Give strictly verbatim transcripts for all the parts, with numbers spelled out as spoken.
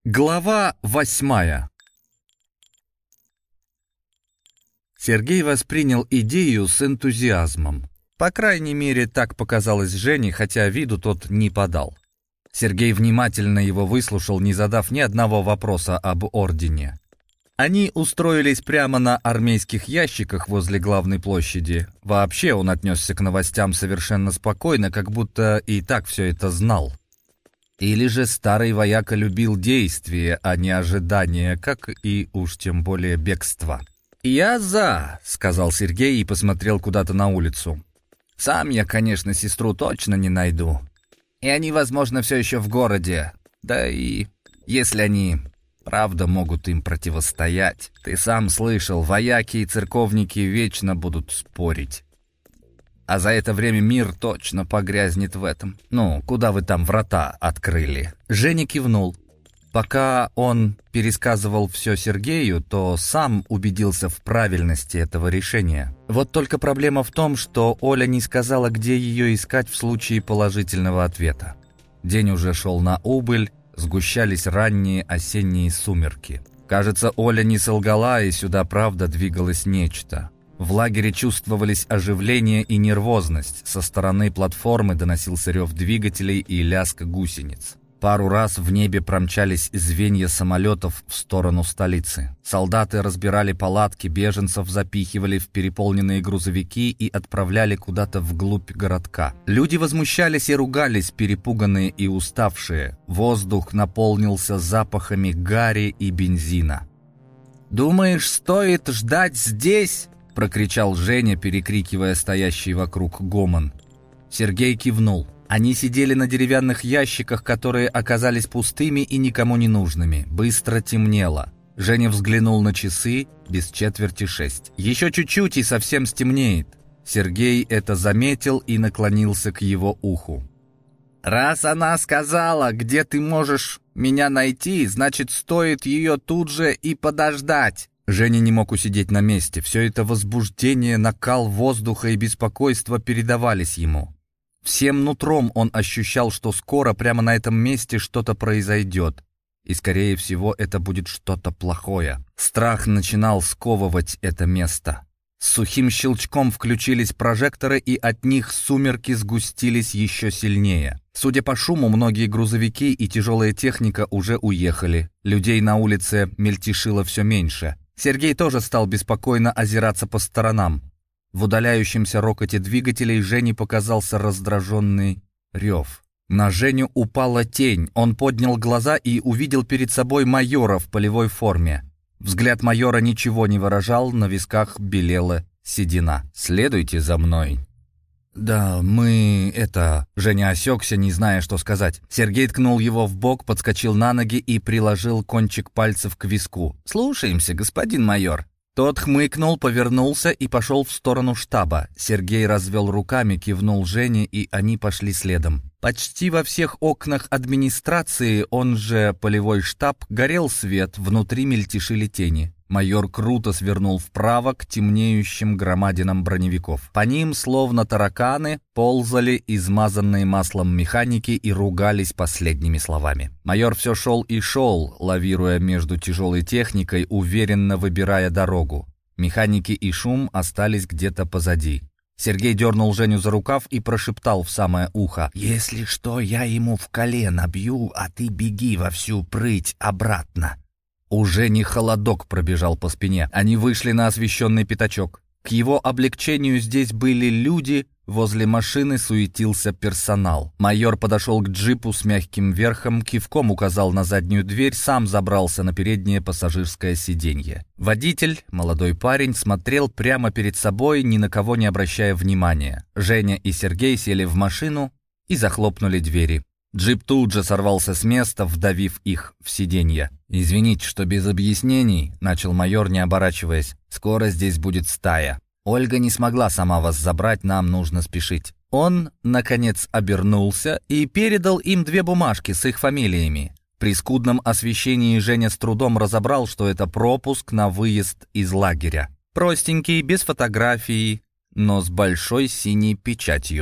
Глава восьмая. Сергей воспринял идею с энтузиазмом. По крайней мере, так показалось Жене, хотя виду тот не подал. Сергей внимательно его выслушал, не задав ни одного вопроса об ордене. Они устроились прямо на армейских ящиках возле главной площади. Вообще он отнесся к новостям совершенно спокойно, как будто и так все это знал. Или же старый вояка любил действие, а не ожидание, как и уж тем более бегство. «Я за», — сказал Сергей и посмотрел куда-то на улицу. «Сам я, конечно, сестру точно не найду. И они, возможно, все еще в городе. Да и если они правда могут им противостоять. Ты сам слышал, вояки и церковники вечно будут спорить. А за это время мир точно погрязнет в этом. Ну, куда вы там врата открыли?» Женя кивнул. Пока он пересказывал все Сергею, то сам убедился в правильности этого решения. Вот только проблема в том, что Оля не сказала, где ее искать в случае положительного ответа. День уже шел на убыль, сгущались ранние осенние сумерки. Кажется, Оля не солгала, и сюда правда двигалось нечто. В лагере чувствовались оживление и нервозность. Со стороны платформы доносился рев двигателей и лязг гусениц. Пару раз в небе промчались звенья самолетов в сторону столицы. Солдаты разбирали палатки, беженцев запихивали в переполненные грузовики и отправляли куда-то вглубь городка. Люди возмущались и ругались, перепуганные и уставшие. Воздух наполнился запахами гари и бензина. «Думаешь, стоит ждать здесь?» — прокричал Женя, перекрикивая стоящий вокруг гомон. Сергей кивнул. Они сидели на деревянных ящиках, которые оказались пустыми и никому не нужными. Быстро темнело. Женя взглянул на часы, без четверти шесть. Еще чуть-чуть и совсем стемнеет. Сергей это заметил и наклонился к его уху. «Раз она сказала, где ты можешь меня найти, значит, стоит ее тут же и подождать». Женя не мог усидеть на месте. Все это возбуждение, накал воздуха и беспокойство передавались ему. Всем нутром он ощущал, что скоро прямо на этом месте что-то произойдет. И, скорее всего, это будет что-то плохое. Страх начинал сковывать это место. С сухим щелчком включились прожекторы, и от них сумерки сгустились еще сильнее. Судя по шуму, многие грузовики и тяжелая техника уже уехали. Людей на улице мельтешило все меньше. Сергей тоже стал беспокойно озираться по сторонам. В удаляющемся рокоте двигателей Жене показался раздраженный рев. На Женю упала тень. Он поднял глаза и увидел перед собой майора в полевой форме. Взгляд майора ничего не выражал, на висках белела седина. «Следуйте за мной». «Да, мы... это...» Женя осекся, не зная, что сказать. Сергей ткнул его в бок, подскочил на ноги и приложил кончик пальцев к виску. «Слушаемся, господин майор». Тот хмыкнул, повернулся и пошел в сторону штаба. Сергей развел руками, кивнул Жене, и они пошли следом. Почти во всех окнах администрации, он же полевой штаб, горел свет, внутри мельтешили тени. Майор круто свернул вправо к темнеющим громадинам броневиков. По ним, словно тараканы, ползали измазанные маслом механики и ругались последними словами. Майор все шел и шел, лавируя между тяжелой техникой, уверенно выбирая дорогу. Механики и шум остались где-то позади. Сергей дернул Женю за рукав и прошептал в самое ухо: «Если что, я ему в колено бью, а ты беги во всю прыть обратно». Уже не холодок пробежал по спине. Они вышли на освещенный пятачок. К его облегчению здесь были люди, возле машины суетился персонал. Майор подошел к джипу с мягким верхом, кивком указал на заднюю дверь, сам забрался на переднее пассажирское сиденье. Водитель, молодой парень, смотрел прямо перед собой, ни на кого не обращая внимания. Женя и Сергей сели в машину и захлопнули двери. Джип тут же сорвался с места, вдавив их в сиденье. «Извините, что без объяснений», — начал майор, не оборачиваясь. «Скоро здесь будет стая. Ольга не смогла сама вас забрать, нам нужно спешить». Он, наконец, обернулся и передал им две бумажки с их фамилиями. При скудном освещении Женя с трудом разобрал, что это пропуск на выезд из лагеря. Простенький, без фотографии, но с большой синей печатью.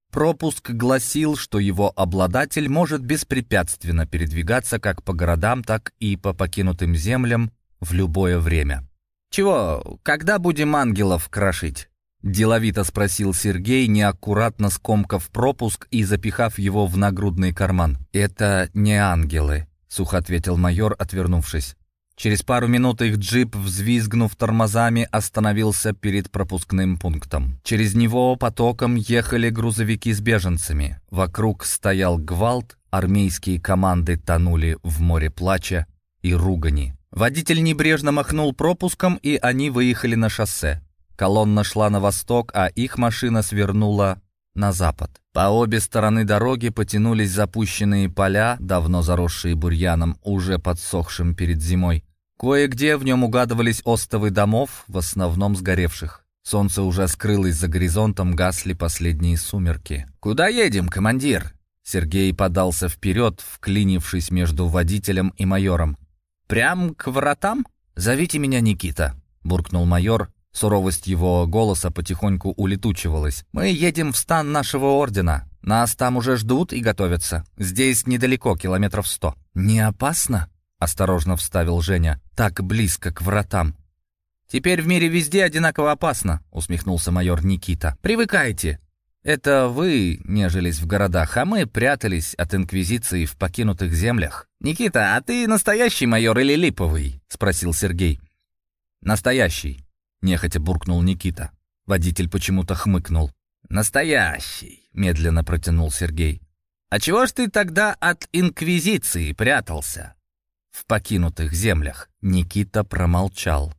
Пропуск гласил, что его обладатель может беспрепятственно передвигаться как по городам, так и по покинутым землям в любое время. «Чего, когда будем ангелов крошить?» — деловито спросил Сергей, неаккуратно скомкав пропуск и запихав его в нагрудный карман. «Это не ангелы», — сухо ответил майор, отвернувшись. Через пару минут их джип, взвизгнув тормозами, остановился перед пропускным пунктом. Через него потоком ехали грузовики с беженцами. Вокруг стоял гвалт, армейские команды тонули в море плача и ругани. Водитель небрежно махнул пропуском, и они выехали на шоссе. Колонна шла на восток, а их машина свернула на запад. По обе стороны дороги потянулись запущенные поля, давно заросшие бурьяном, уже подсохшим перед зимой. Кое-где в нем угадывались остовы домов, в основном сгоревших. Солнце уже скрылось за горизонтом, гасли последние сумерки. «Куда едем, командир?» Сергей подался вперед, вклинившись между водителем и майором. «Прям к вратам? Зовите меня Никита», — буркнул майор. Суровость его голоса потихоньку улетучивалась. «Мы едем в стан нашего ордена. Нас там уже ждут и готовятся. Здесь недалеко, километров сто». «Не опасно?» — осторожно вставил Женя. «Так близко к вратам». «Теперь в мире везде одинаково опасно», — усмехнулся майор Никита. «Привыкайте. Это вы нежились в городах, а мы прятались от инквизиции в покинутых землях». «Никита, а ты настоящий майор или липовый?» — спросил Сергей. «Настоящий», — нехотя буркнул Никита. Водитель почему-то хмыкнул. «Настоящий», — медленно протянул Сергей. «А чего ж ты тогда от инквизиции прятался в покинутых землях?» Никита промолчал.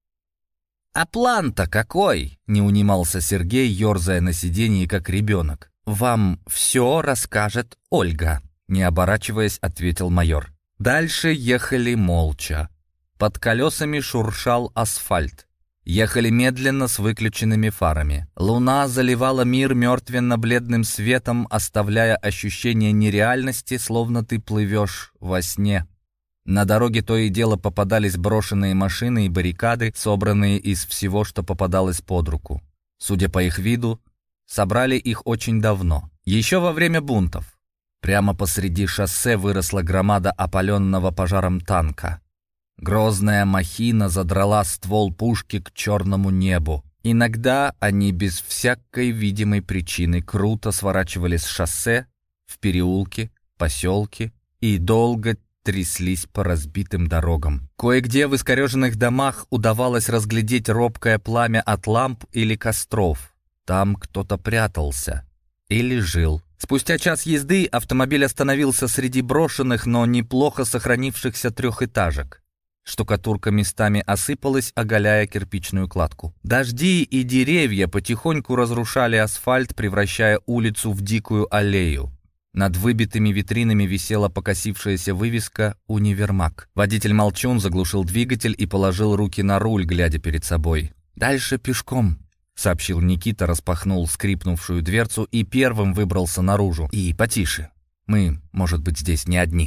«А план-то какой?» — не унимался Сергей, ерзая на сиденье, как ребенок. «Вам все расскажет Ольга», — не оборачиваясь, ответил майор. Дальше ехали молча. Под колесами шуршал асфальт. Ехали медленно с выключенными фарами. Луна заливала мир мертвенно-бледным светом, оставляя ощущение нереальности, словно ты плывешь во сне. На дороге то и дело попадались брошенные машины и баррикады, собранные из всего, что попадалось под руку. Судя по их виду, собрали их очень давно, еще во время бунтов. Прямо посреди шоссе выросла громада опаленного пожаром танка. Грозная махина задрала ствол пушки к черному небу. Иногда они без всякой видимой причины круто сворачивали с шоссе в переулки, поселки и долго тряслись по разбитым дорогам. Кое-где в искореженных домах удавалось разглядеть робкое пламя от ламп или костров. Там кто-то прятался или жил. Спустя час езды автомобиль остановился среди брошенных, но неплохо сохранившихся трехэтажек. Штукатурка местами осыпалась, оголяя кирпичную кладку. Дожди и деревья потихоньку разрушали асфальт, превращая улицу в дикую аллею. Над выбитыми витринами висела покосившаяся вывеска «Универмаг». Водитель Молчун заглушил двигатель и положил руки на руль, глядя перед собой. «Дальше пешком», — сообщил Никита, распахнул скрипнувшую дверцу и первым выбрался наружу. «И потише. Мы, может быть, здесь не одни».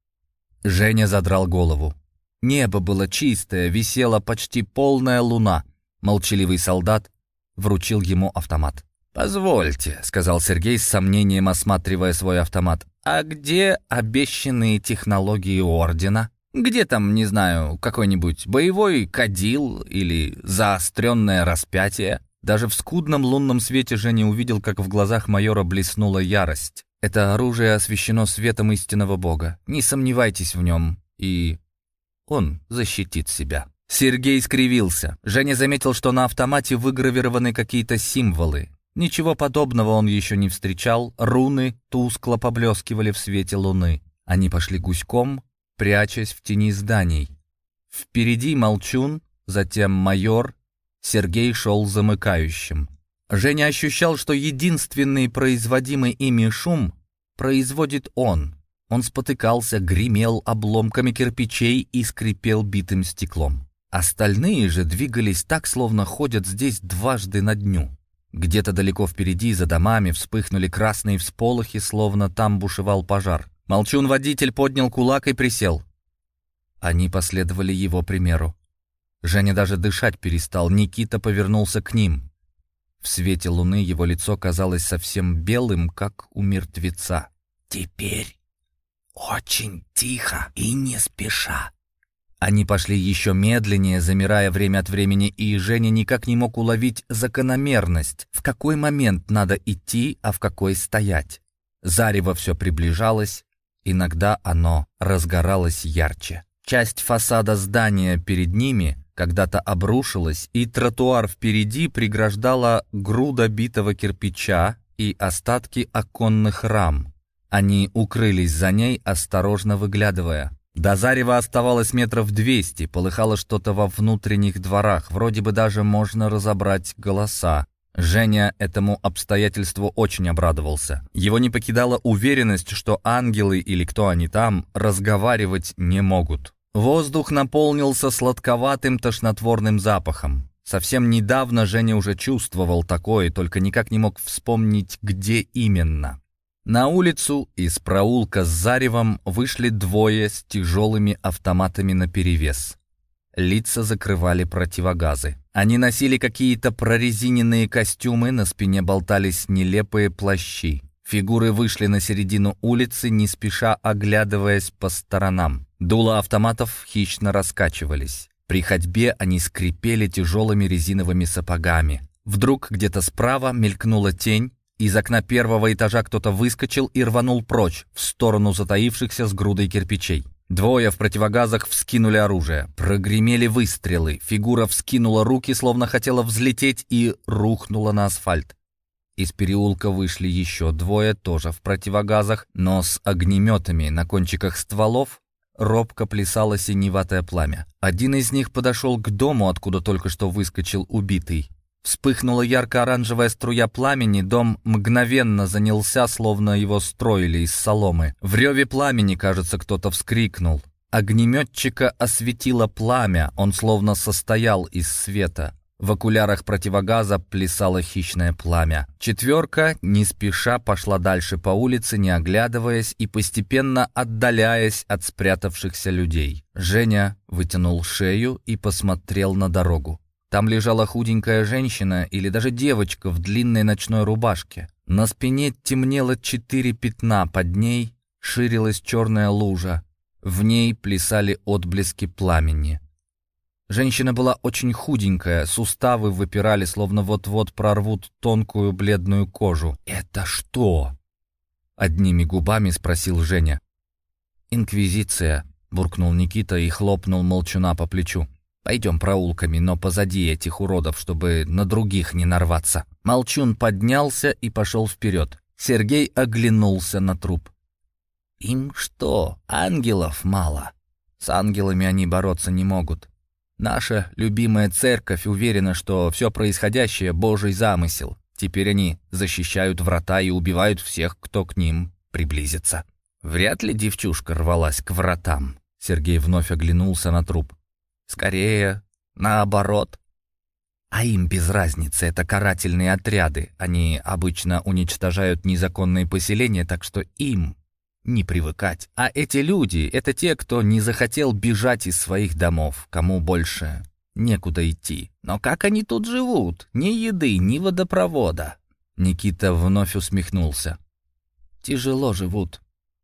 Женя задрал голову. Небо было чистое, висела почти полная луна. Молчаливый солдат вручил ему автомат. «Позвольте», — сказал Сергей с сомнением, осматривая свой автомат. «А где обещанные технологии Ордена? Где там, не знаю, какой-нибудь боевой кадил или заостренное распятие?» Даже в скудном лунном свете Женя увидел, как в глазах майора блеснула ярость. «Это оружие освящено светом истинного Бога. Не сомневайтесь в нем, и он защитит себя». Сергей скривился. Женя заметил, что на автомате выгравированы какие-то символы. Ничего подобного он еще не встречал, руны тускло поблескивали в свете луны. Они пошли гуськом, прячась в тени зданий. Впереди Молчун, затем майор, Сергей шел замыкающим. Женя ощущал, что единственный производимый ими шум производит он. Он спотыкался, гремел обломками кирпичей и скрипел битым стеклом. Остальные же двигались так, словно ходят здесь дважды на дню. Где-то далеко впереди, за домами, вспыхнули красные всполохи, словно там бушевал пожар. Молчун-водитель поднял кулак и присел. Они последовали его примеру. Женя даже дышать перестал. Никита повернулся к ним. В свете луны его лицо казалось совсем белым, как у мертвеца. «Теперь очень тихо и не спеша». Они пошли еще медленнее, замирая время от времени, и Женя никак не мог уловить закономерность, в какой момент надо идти, а в какой стоять. Зарево все приближалось, иногда оно разгоралось ярче. Часть фасада здания перед ними когда-то обрушилась, и тротуар впереди преграждала груда битого кирпича и остатки оконных рам. Они укрылись за ней, осторожно выглядывая. До зарева оставалось метров двести, полыхало что-то во внутренних дворах, вроде бы даже можно разобрать голоса. Женя этому обстоятельству очень обрадовался. Его не покидала уверенность, что ангелы или кто они там разговаривать не могут. Воздух наполнился сладковатым тошнотворным запахом. Совсем недавно Женя уже чувствовал такое, только никак не мог вспомнить, где именно. На улицу из проулка с заревом вышли двое с тяжелыми автоматами наперевес. Лица закрывали противогазы. Они носили какие-то прорезиненные костюмы, на спине болтались нелепые плащи. Фигуры вышли на середину улицы, не спеша оглядываясь по сторонам. Дула автоматов хищно раскачивались. При ходьбе они скрипели тяжелыми резиновыми сапогами. Вдруг где-то справа мелькнула тень. Из окна первого этажа кто-то выскочил и рванул прочь, в сторону затаившихся с грудой кирпичей. Двое в противогазах вскинули оружие. Прогремели выстрелы. Фигура вскинула руки, словно хотела взлететь, и рухнула на асфальт. Из переулка вышли еще двое, тоже в противогазах, но с огнеметами на кончиках стволов. Робко плясало синеватое пламя. Один из них подошел к дому, откуда только что выскочил убитый. Вспыхнула ярко-оранжевая струя пламени, дом мгновенно занялся, словно его строили из соломы. В реве пламени, кажется, кто-то вскрикнул. Огнеметчика осветило пламя, он словно состоял из света. В окулярах противогаза плясало хищное пламя. Четверка не спеша пошла дальше по улице, не оглядываясь и постепенно отдаляясь от спрятавшихся людей. Женя вытянул шею и посмотрел на дорогу. Там лежала худенькая женщина или даже девочка в длинной ночной рубашке. На спине темнело четыре пятна, под ней ширилась черная лужа. В ней плясали отблески пламени. Женщина была очень худенькая, суставы выпирали, словно вот-вот прорвут тонкую бледную кожу. «Это что?» — одними губами спросил Женя. «Инквизиция», — буркнул Никита и хлопнул молчуна по плечу. «Пойдем проулками, но позади этих уродов, чтобы на других не нарваться». Молчун поднялся и пошел вперед. Сергей оглянулся на труп. «Им что, ангелов мало? С ангелами они бороться не могут. Наша любимая церковь уверена, что все происходящее — Божий замысел. Теперь они защищают врата и убивают всех, кто к ним приблизится». «Вряд ли девчушка рвалась к вратам». Сергей вновь оглянулся на труп. «Скорее, наоборот. А им без разницы, это карательные отряды. Они обычно уничтожают незаконные поселения, так что им не привыкать. А эти люди — это те, кто не захотел бежать из своих домов, кому больше некуда идти. Но как они тут живут? Ни еды, ни водопровода». Никита вновь усмехнулся. «Тяжело живут.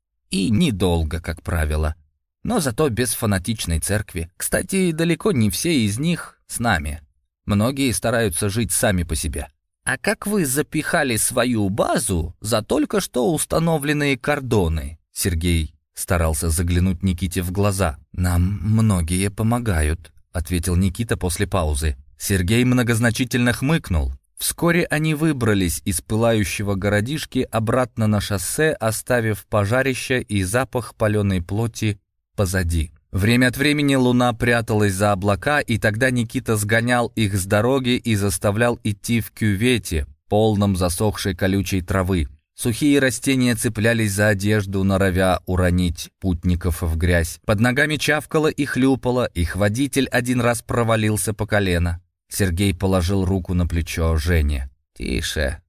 И недолго, как правило. Но зато без фанатичной церкви. Кстати, далеко не все из них с нами. Многие стараются жить сами по себе. А как вы запихали свою базу за только что установленные кордоны?» Сергей старался заглянуть Никите в глаза. «Нам многие помогают», — ответил Никита после паузы. Сергей многозначительно хмыкнул. Вскоре они выбрались из пылающего городишки обратно на шоссе, оставив пожарище и запах паленой плоти позади. Время от времени луна пряталась за облака, и тогда Никита сгонял их с дороги и заставлял идти в кювете, полном засохшей колючей травы. Сухие растения цеплялись за одежду, норовя уронить путников в грязь. Под ногами чавкало и хлюпало, их водитель один раз провалился по колено. Сергей положил руку на плечо Жене. «Тише.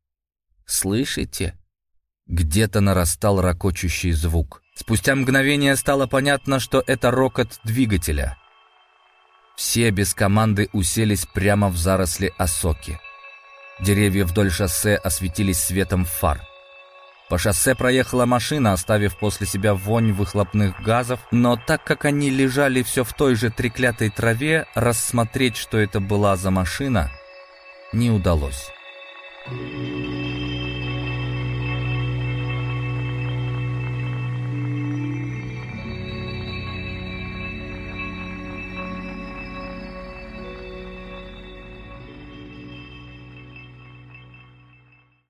Слышите?» Где-то нарастал ракочущий звук. Спустя мгновение стало понятно, что это рокот двигателя. Все без команды уселись прямо в заросли осоки. Деревья вдоль шоссе осветились светом фар. По шоссе проехала машина, оставив после себя вонь выхлопных газов, но так как они лежали все в той же треклятой траве, рассмотреть, что это была за машина, не удалось.